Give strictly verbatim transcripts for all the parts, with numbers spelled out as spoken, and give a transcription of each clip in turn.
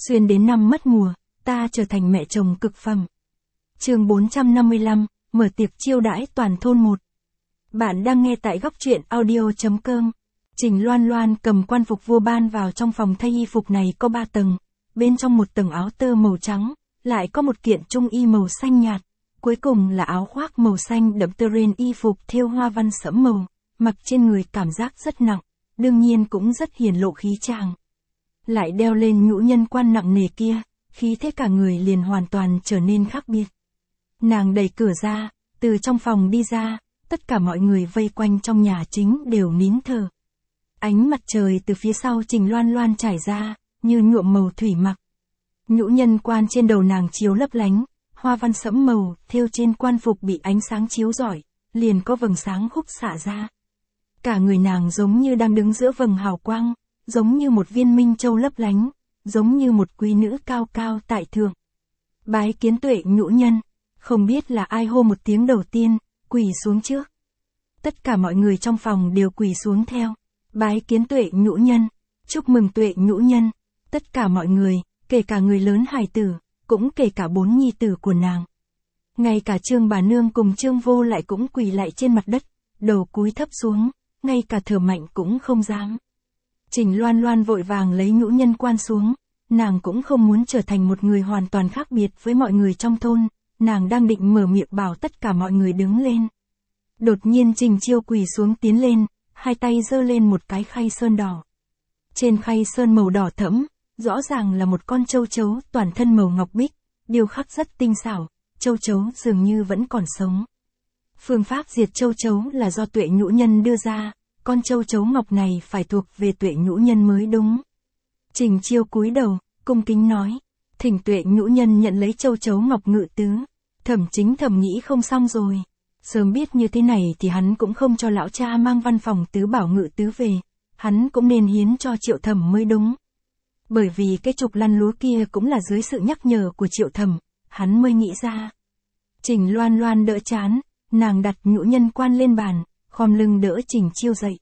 Xuyên đến năm mất mùa, ta trở thành mẹ chồng cực phẩm. Chương bốn trăm năm mươi lăm, mở tiệc chiêu đãi toàn thôn một. Bạn đang nghe tại góc truyện audio chấm com. Trình Loan Loan cầm quan phục vua ban vào trong phòng thay y phục này có ba tầng, bên trong một tầng áo tơ màu trắng, lại có một kiện trung y màu xanh nhạt, cuối cùng là áo khoác màu xanh đậm tơ ren y phục thêu hoa văn sẫm màu, mặc trên người cảm giác rất nặng, đương nhiên cũng rất hiển lộ khí chàng. Lại đeo lên nhũ nhân quan nặng nề kia, khí thế cả người liền hoàn toàn trở nên khác biệt. Nàng đẩy cửa ra, từ trong phòng đi ra, tất cả mọi người vây quanh trong nhà chính đều nín thở. Ánh mặt trời từ phía sau Trình Loan Loan trải ra, như nhuộm màu thủy mặc. Nhũ nhân quan trên đầu nàng chiếu lấp lánh, hoa văn sẫm màu, thêu trên quan phục bị ánh sáng chiếu rọi, liền có vầng sáng khúc xạ ra. Cả người nàng giống như đang đứng giữa vầng hào quang, giống như một viên minh châu lấp lánh, giống như một quý nữ cao cao tại thượng. Bái kiến tuệ nhũ nhân, không biết là ai hô một tiếng đầu tiên, quỳ xuống trước. Tất cả mọi người trong phòng đều quỳ xuống theo. Bái kiến tuệ nhũ nhân, chúc mừng tuệ nhũ nhân, tất cả mọi người, kể cả người lớn hài tử, cũng kể cả bốn nhi tử của nàng. Ngay cả Trương bà nương cùng Trương vô lại cũng quỳ lại trên mặt đất, đầu cúi thấp xuống, ngay cả thở mạnh cũng không dám. Trình Loan Loan vội vàng lấy nhũ nhân quan xuống, nàng cũng không muốn trở thành một người hoàn toàn khác biệt với mọi người trong thôn, nàng đang định mở miệng bảo tất cả mọi người đứng lên. Đột nhiên Trình Chiêu quỳ xuống tiến lên, hai tay giơ lên một cái khay sơn đỏ. Trên khay sơn màu đỏ thẫm, rõ ràng là một con châu chấu toàn thân màu ngọc bích, điêu khắc rất tinh xảo, châu chấu dường như vẫn còn sống. Phương pháp diệt châu chấu là do tuệ nhũ nhân đưa ra, con châu chấu ngọc này phải thuộc về tuệ nhũ nhân mới đúng. Trình Chiêu cúi đầu, cung kính nói, thỉnh tuệ nhũ nhân nhận lấy châu chấu ngọc ngự tứ. Thẩm Chính thầm nghĩ không xong rồi. Sớm biết như thế này thì hắn cũng không cho lão cha mang văn phòng tứ bảo ngự tứ về, hắn cũng nên hiến cho Triệu Thẩm mới đúng. Bởi vì cái trục lăn lúa kia cũng là dưới sự nhắc nhở của Triệu Thẩm, hắn mới nghĩ ra. Trình Loan Loan đỡ chán, nàng đặt nhũ nhân quan lên bàn, khom lưng đỡ Trình Chiêu dậy.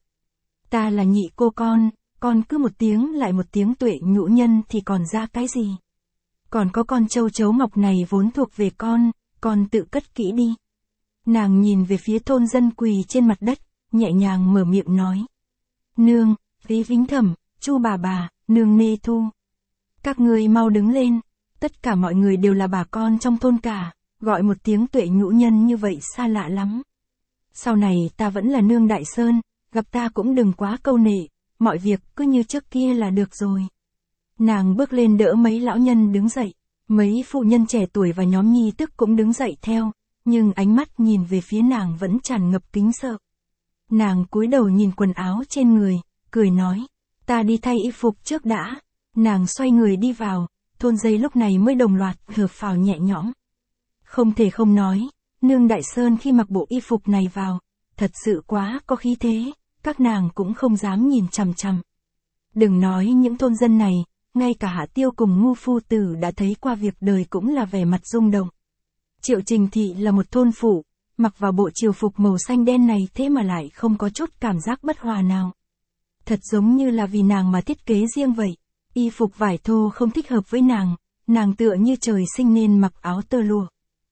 Ta là nhị cô con, con cứ một tiếng lại một tiếng tuệ nhũ nhân thì còn ra cái gì? Còn có con châu chấu ngọc này vốn thuộc về con, con tự cất kỹ đi. Nàng nhìn về phía thôn dân quỳ trên mặt đất, nhẹ nhàng mở miệng nói. Nương, Lý Vĩnh Thẩm, Chu bà bà, nương Nê Thu. Các người mau đứng lên, tất cả mọi người đều là bà con trong thôn cả, gọi một tiếng tuệ nhũ nhân như vậy xa lạ lắm. Sau này ta vẫn là nương Đại Sơn, gặp ta cũng đừng quá câu nệ, mọi việc cứ như trước kia là được rồi. Nàng bước lên đỡ mấy lão nhân đứng dậy, mấy phụ nhân trẻ tuổi và nhóm nhi tức cũng đứng dậy theo. Nhưng ánh mắt nhìn về phía nàng vẫn tràn ngập kính sợ. Nàng cúi đầu nhìn quần áo trên người, cười nói, ta đi thay y phục trước đã. Nàng xoay người đi vào, thôn dây lúc này mới đồng loạt thở phào nhẹ nhõm. Không thể không nói, nương Đại Sơn khi mặc bộ y phục này vào, thật sự quá có khí thế, các nàng cũng không dám nhìn chằm chằm. Đừng nói những thôn dân này, ngay cả Hạ Tiêu cùng Ngu Phu Tử đã thấy qua việc đời cũng là vẻ mặt rung động. Triệu Trình Thị là một thôn phụ, mặc vào bộ triều phục màu xanh đen này thế mà lại không có chút cảm giác bất hòa nào. Thật giống như là vì nàng mà thiết kế riêng vậy, y phục vải thô không thích hợp với nàng, nàng tựa như trời sinh nên mặc áo tơ lụa.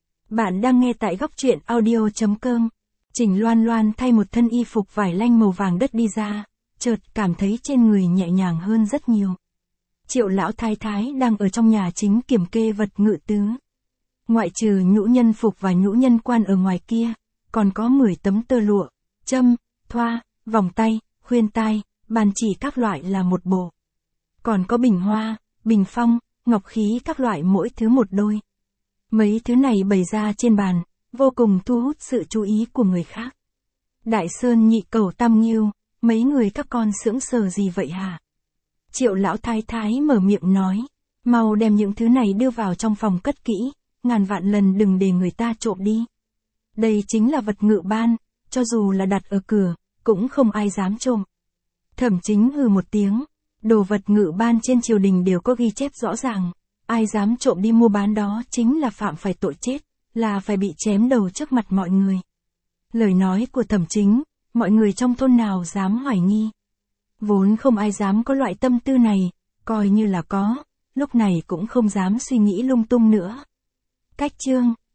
Bạn đang nghe tại góc truyện audio chấm com. Trình Loan Loan thay một thân y phục vải lanh màu vàng đất đi ra, chợt cảm thấy trên người nhẹ nhàng hơn rất nhiều. Triệu lão thái thái đang ở trong nhà chính kiểm kê vật ngự tứ. Ngoại trừ nhũ nhân phục và nhũ nhân quan ở ngoài kia, còn có mười tấm tơ lụa, châm, thoa, vòng tay, khuyên tai, bàn chỉ các loại là một bộ. Còn có bình hoa, bình phong, ngọc khí các loại mỗi thứ một đôi. Mấy thứ này bày ra trên bàn, vô cùng thu hút sự chú ý của người khác. Đại Sơn Nhị Cẩu Tam Nghiêu, mấy người các con sững sờ gì vậy hả? Triệu lão thái thái mở miệng nói, mau đem những thứ này đưa vào trong phòng cất kỹ. Ngàn vạn lần đừng để người ta trộm đi. Đây chính là vật ngự ban, cho dù là đặt ở cửa, cũng không ai dám trộm. Thẩm Chính hừ một tiếng, đồ vật ngự ban trên triều đình đều có ghi chép rõ ràng, ai dám trộm đi mua bán đó chính là phạm phải tội chết, là phải bị chém đầu trước mặt mọi người. Lời nói của Thẩm Chính, mọi người trong thôn nào dám hoài nghi. Vốn không ai dám có loại tâm tư này, coi như là có, lúc này cũng không dám suy nghĩ lung tung nữa. Cách chương